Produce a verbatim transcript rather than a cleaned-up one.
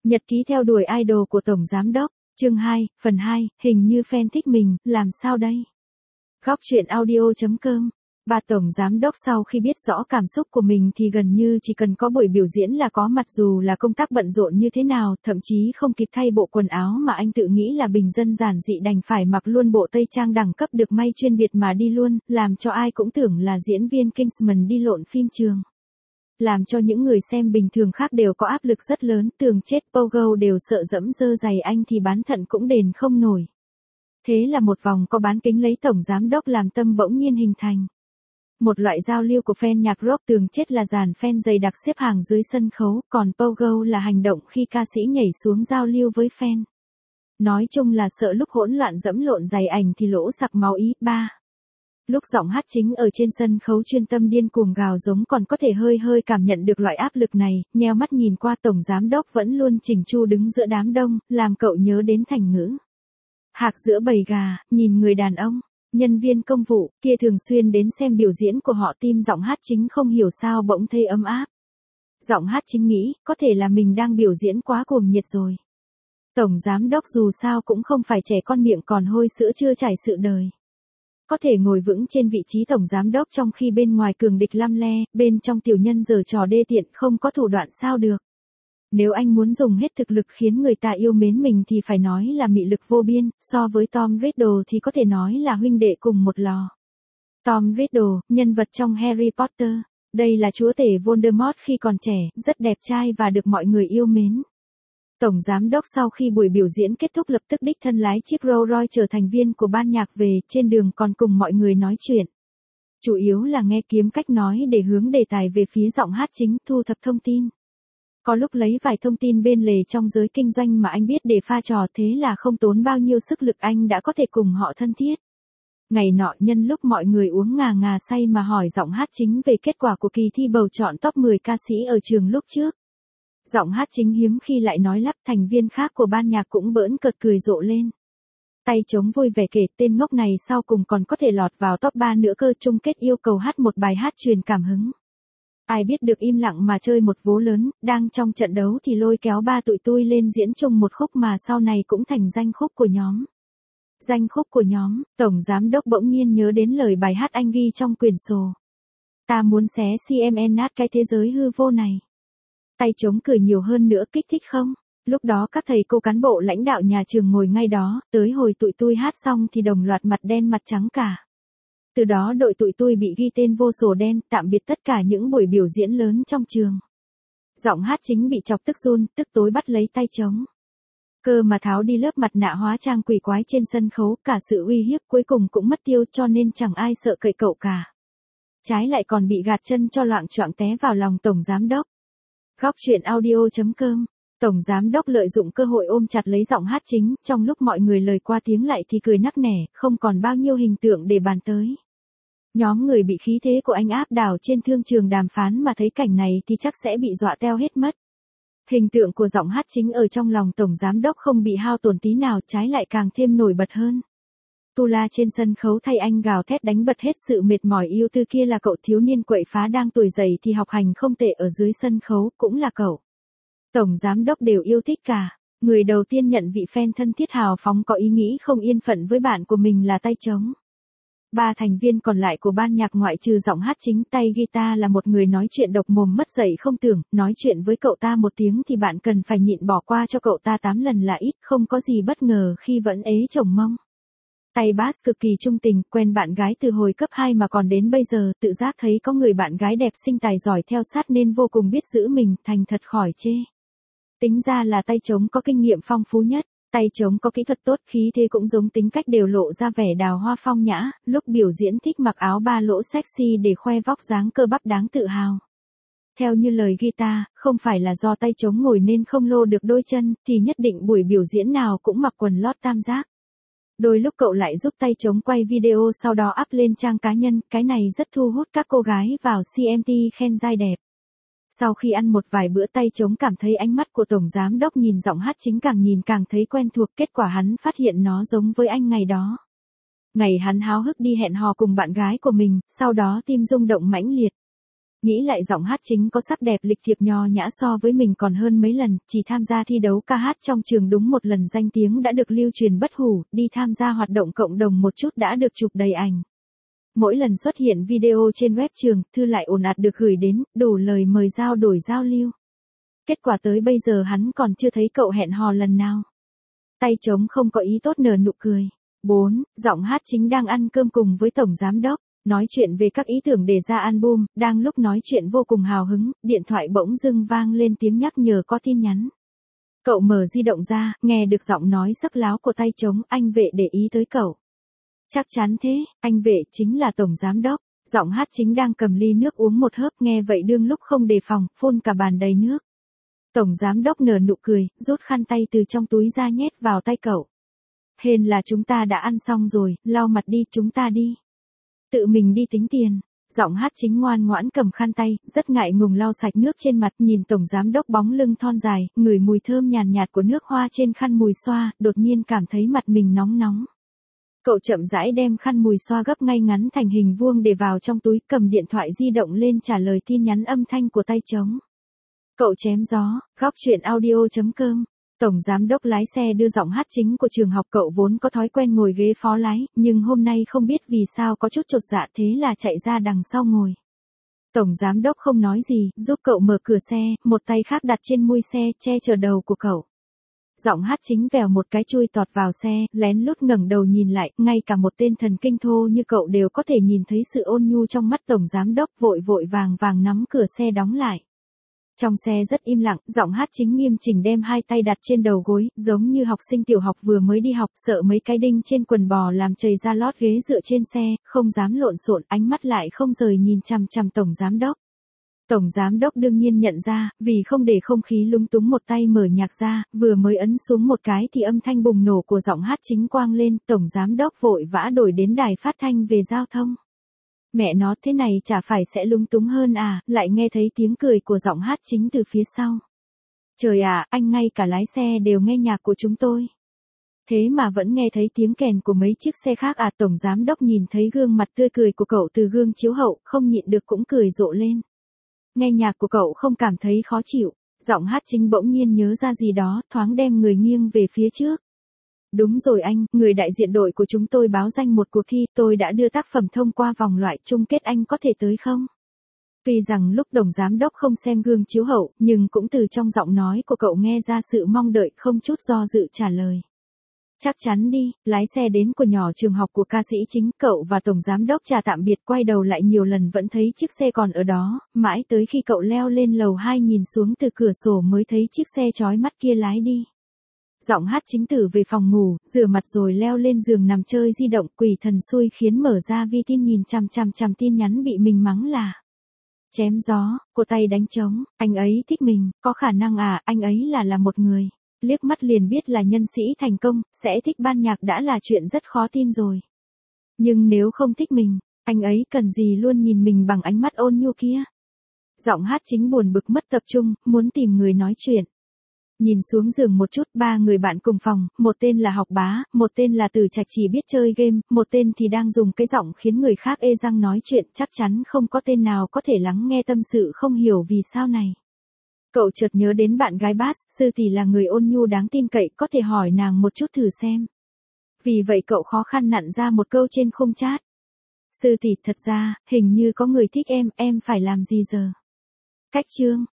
Nhật ký theo đuổi idol của Tổng Giám Đốc, chương hai, phần hai, hình như fan thích mình, làm sao đây? Góc truyện audio chấm com. Bà Tổng Giám Đốc sau khi biết rõ cảm xúc của mình thì gần như chỉ cần có buổi biểu diễn là có mặt, dù là công tác bận rộn như thế nào, thậm chí không kịp thay bộ quần áo mà anh tự nghĩ là bình dân giản dị đành phải mặc luôn bộ tây trang đẳng cấp được may chuyên biệt mà đi luôn, làm cho ai cũng tưởng là diễn viên Kingsman đi lộn phim trường. Làm cho những người xem bình thường khác đều có áp lực rất lớn, tường chết Pogo đều sợ dẫm dơ giày anh thì bán thận cũng đền không nổi. Thế là một vòng có bán kính lấy Tổng Giám Đốc làm tâm bỗng nhiên hình thành. Một loại giao lưu của fan nhạc rock, tường chết là dàn fan dày đặc xếp hàng dưới sân khấu, còn Pogo là hành động khi ca sĩ nhảy xuống giao lưu với fan. Nói chung là sợ lúc hỗn loạn dẫm lộn giày ảnh thì lỗ sặc máu ý. Ba. Lúc giọng hát chính ở trên sân khấu chuyên tâm điên cuồng gào giống còn có thể hơi hơi cảm nhận được loại áp lực này, nheo mắt nhìn qua Tổng Giám Đốc vẫn luôn chỉnh chu đứng giữa đám đông, làm cậu nhớ đến thành ngữ. Hạc giữa bầy gà, nhìn người đàn ông. Nhân viên công vụ kia thường xuyên đến xem biểu diễn của họ, tim giọng hát chính không hiểu sao bỗng thấy ấm áp. Giọng hát chính nghĩ, có thể là mình đang biểu diễn quá cuồng nhiệt rồi. Tổng Giám Đốc dù sao cũng không phải trẻ con miệng còn hôi sữa chưa trải sự đời. Có thể ngồi vững trên vị trí Tổng Giám Đốc trong khi bên ngoài cường địch lăm le, bên trong tiểu nhân giở trò đê tiện không có thủ đoạn sao được. Nếu anh muốn dùng hết thực lực khiến người ta yêu mến mình thì phải nói là mị lực vô biên, so với Tom Riddle thì có thể nói là huynh đệ cùng một lò. Tom Riddle, nhân vật trong Harry Potter, đây là chúa tể Voldemort khi còn trẻ, rất đẹp trai và được mọi người yêu mến. Tổng Giám Đốc sau khi buổi biểu diễn kết thúc lập tức đích thân lái chiếc Rolls Royce trở thành viên của ban nhạc về, trên đường còn cùng mọi người nói chuyện. Chủ yếu là nghe kiếm cách nói để hướng đề tài về phía giọng hát chính, thu thập thông tin. Có lúc lấy vài thông tin bên lề trong giới kinh doanh mà anh biết để pha trò, thế là không tốn bao nhiêu sức lực anh đã có thể cùng họ thân thiết. Ngày nọ nhân lúc mọi người uống ngà ngà say mà hỏi giọng hát chính về kết quả của kỳ thi bầu chọn top mười ca sĩ ở trường lúc trước. Giọng hát chính hiếm khi lại nói lắp, thành viên khác của ban nhạc cũng bỡn cợt cười rộ lên. Tay trống vui vẻ kể, tên ngốc này sau cùng còn có thể lọt vào top ba nữa cơ, chung kết yêu cầu hát một bài hát truyền cảm hứng. Ai biết được im lặng mà chơi một vố lớn, đang trong trận đấu thì lôi kéo ba tụi tôi lên diễn chung một khúc mà sau này cũng thành danh khúc của nhóm. Danh khúc của nhóm, Tổng Giám Đốc bỗng nhiên nhớ đến lời bài hát anh ghi trong quyển sổ. Ta muốn xé xê em en nát cái thế giới hư vô này. Tay trống cười nhiều hơn nữa, kích thích không? Lúc đó các thầy cô cán bộ lãnh đạo nhà trường ngồi ngay đó, tới hồi tụi tôi hát xong thì đồng loạt mặt đen mặt trắng cả. Từ đó đội tụi tôi bị ghi tên vô sổ đen, tạm biệt tất cả những buổi biểu diễn lớn trong trường. Giọng hát chính bị chọc tức run, tức tối bắt lấy tay trống. Cơ mà tháo đi lớp mặt nạ hóa trang quỷ quái trên sân khấu, cả sự uy hiếp cuối cùng cũng mất tiêu, cho nên chẳng ai sợ cậy cậu cả. Trái lại còn bị gạt chân cho loạng choạng té vào lòng Tổng Giám Đốc. Góc truyện audio chấm com. Tổng Giám Đốc lợi dụng cơ hội ôm chặt lấy giọng hát chính, trong lúc mọi người lời qua tiếng lại thì cười nắc nẻ, không còn bao nhiêu hình tượng để bàn tới. Nhóm người bị khí thế của anh áp đảo trên thương trường đàm phán mà thấy cảnh này thì chắc sẽ bị dọa teo hết mất. Hình tượng của giọng hát chính ở trong lòng Tổng Giám Đốc không bị hao tổn tí nào, trái lại càng thêm nổi bật hơn. Tula trên sân khấu thay anh gào thét đánh bật hết sự mệt mỏi yêu tư kia là cậu thiếu niên quậy phá đang tuổi dậy thì học hành không tệ ở dưới sân khấu, cũng là cậu. Tổng Giám Đốc đều yêu thích cả. Người đầu tiên nhận vị fan thân thiết hào phóng có ý nghĩ không yên phận với bạn của mình là tay trống. Ba thành viên còn lại của ban nhạc ngoại trừ giọng hát chính, tay guitar là một người nói chuyện độc mồm mất dạy không tưởng, nói chuyện với cậu ta một tiếng thì bạn cần phải nhịn bỏ qua cho cậu ta tám lần là ít, không có gì bất ngờ khi vẫn ế chồng mông. Tay bass cực kỳ trung tình, quen bạn gái từ hồi cấp hai mà còn đến bây giờ, tự giác thấy có người bạn gái đẹp xinh tài giỏi theo sát nên vô cùng biết giữ mình, thành thật khỏi chê. Tính ra là tay trống có kinh nghiệm phong phú nhất. Tay trống có kỹ thuật tốt, khí thế cũng giống tính cách, đều lộ ra vẻ đào hoa phong nhã, lúc biểu diễn thích mặc áo ba lỗ sexy để khoe vóc dáng cơ bắp đáng tự hào. Theo như lời guitar, không phải là do tay trống ngồi nên không lô được đôi chân, thì nhất định buổi biểu diễn nào cũng mặc quần lót tam giác. Đôi lúc cậu lại giúp tay trống quay video sau đó up lên trang cá nhân, cái này rất thu hút các cô gái vào xê em tê khen dai đẹp. Sau khi ăn một vài bữa, tay trống cảm thấy ánh mắt của Tổng Giám Đốc nhìn giọng hát chính càng nhìn càng thấy quen thuộc, kết quả hắn phát hiện nó giống với anh ngày đó. Ngày hắn háo hức đi hẹn hò cùng bạn gái của mình, sau đó tim rung động mãnh liệt. Nghĩ lại giọng hát chính có sắc đẹp lịch thiệp nho nhã so với mình còn hơn mấy lần, chỉ tham gia thi đấu ca hát trong trường đúng một lần danh tiếng đã được lưu truyền bất hủ, đi tham gia hoạt động cộng đồng một chút đã được chụp đầy ảnh. Mỗi lần xuất hiện video trên web trường, thư lại ồn ạt được gửi đến, đủ lời mời giao đổi giao lưu. Kết quả tới bây giờ hắn còn chưa thấy cậu hẹn hò lần nào. Tay trống không có ý tốt nở nụ cười. bốn. Giọng hát chính đang ăn cơm cùng với tổng giám đốc. Nói chuyện về các ý tưởng để ra album, đang lúc nói chuyện vô cùng hào hứng, điện thoại bỗng dưng vang lên tiếng nhắc nhở có tin nhắn. Cậu mở di động ra, nghe được giọng nói sắc láo của tay trống, anh Vệ để ý tới cậu. Chắc chắn thế, anh Vệ chính là tổng giám đốc. Giọng hát chính đang cầm ly nước uống một hớp, nghe vậy đương lúc không đề phòng, phun cả bàn đầy nước. Tổng giám đốc nở nụ cười, rút khăn tay từ trong túi ra nhét vào tay cậu. Hên là chúng ta đã ăn xong rồi, lau mặt đi, chúng ta đi. Tự mình đi tính tiền. Giọng hát chính ngoan ngoãn cầm khăn tay, rất ngại ngùng lau sạch nước trên mặt, nhìn tổng giám đốc bóng lưng thon dài, ngửi mùi thơm nhàn nhạt của nước hoa trên khăn mùi xoa, đột nhiên cảm thấy mặt mình nóng nóng. Cậu chậm rãi đem khăn mùi xoa gấp ngay ngắn thành hình vuông để vào trong túi, cầm điện thoại di động lên trả lời tin nhắn âm thanh của tay trống. Cậu chém gió, góc chuyện audio chấm com. Tổng giám đốc lái xe đưa giọng hát chính của trường học, cậu vốn có thói quen ngồi ghế phó lái, nhưng hôm nay không biết vì sao có chút chột dạ thế là chạy ra đằng sau ngồi. Tổng giám đốc không nói gì, giúp cậu mở cửa xe, một tay khác đặt trên mui xe, che chở đầu của cậu. Giọng hát chính vèo một cái chui tọt vào xe, lén lút ngẩng đầu nhìn lại, ngay cả một tên thần kinh thô như cậu đều có thể nhìn thấy sự ôn nhu trong mắt tổng giám đốc, vội vội vàng vàng nắm cửa xe đóng lại. Trong xe rất im lặng, giọng hát chính nghiêm chỉnh đem hai tay đặt trên đầu gối, giống như học sinh tiểu học vừa mới đi học, sợ mấy cái đinh trên quần bò làm chảy ra lót ghế dựa trên xe, không dám lộn xộn, ánh mắt lại không rời nhìn chằm chằm tổng giám đốc. Tổng giám đốc đương nhiên nhận ra, vì không để không khí lúng túng một tay mở nhạc ra, vừa mới ấn xuống một cái thì âm thanh bùng nổ của giọng hát chính quang lên, tổng giám đốc vội vã đổi đến đài phát thanh về giao thông. Mẹ nó, thế này chả phải sẽ lúng túng hơn à, lại nghe thấy tiếng cười của giọng hát chính từ phía sau. Trời ạ, anh ngay cả lái xe đều nghe nhạc của chúng tôi. Thế mà vẫn nghe thấy tiếng kèn của mấy chiếc xe khác à, tổng giám đốc nhìn thấy gương mặt tươi cười của cậu từ gương chiếu hậu, không nhịn được cũng cười rộ lên. Nghe nhạc của cậu không cảm thấy khó chịu, giọng hát chính bỗng nhiên nhớ ra gì đó, thoáng đem người nghiêng về phía trước. Đúng rồi anh, người đại diện đội của chúng tôi báo danh một cuộc thi, tôi đã đưa tác phẩm thông qua vòng loại chung kết, anh có thể tới không? Tuy rằng lúc tổng giám đốc không xem gương chiếu hậu, nhưng cũng từ trong giọng nói của cậu nghe ra sự mong đợi, không chút do dự trả lời. Chắc chắn đi, lái xe đến của nhỏ trường học của ca sĩ chính, cậu và tổng giám đốc chào tạm biệt, quay đầu lại nhiều lần vẫn thấy chiếc xe còn ở đó, mãi tới khi cậu leo lên lầu hai nhìn xuống từ cửa sổ mới thấy chiếc xe chói mắt kia lái đi. Giọng hát chính tử về phòng ngủ, rửa mặt rồi leo lên giường nằm chơi di động, quỷ thần xui khiến mở ra vi tin nhìn chằm chằm chằm tin nhắn bị mình mắng là chém gió, của tay đánh trống, anh ấy thích mình, có khả năng à, anh ấy là là một người. Liếc mắt liền biết là nhân sĩ thành công, sẽ thích ban nhạc đã là chuyện rất khó tin rồi. Nhưng nếu không thích mình, anh ấy cần gì luôn nhìn mình bằng ánh mắt ôn nhu kia. Giọng hát chính buồn bực mất tập trung, muốn tìm người nói chuyện. Nhìn xuống giường một chút, ba người bạn cùng phòng, một tên là Học Bá, một tên là Từ Trạch chỉ biết chơi game, một tên thì đang dùng cái giọng khiến người khác ê răng nói chuyện, chắc chắn không có tên nào có thể lắng nghe tâm sự không hiểu vì sao này. Cậu chợt nhớ đến bạn gái Bass, Sư Tỷ là người ôn nhu đáng tin cậy, có thể hỏi nàng một chút thử xem. Vì vậy cậu khó khăn nặn ra một câu trên khung chat. Sư Tỷ, thật ra, hình như có người thích em, em phải làm gì giờ? Cách chương.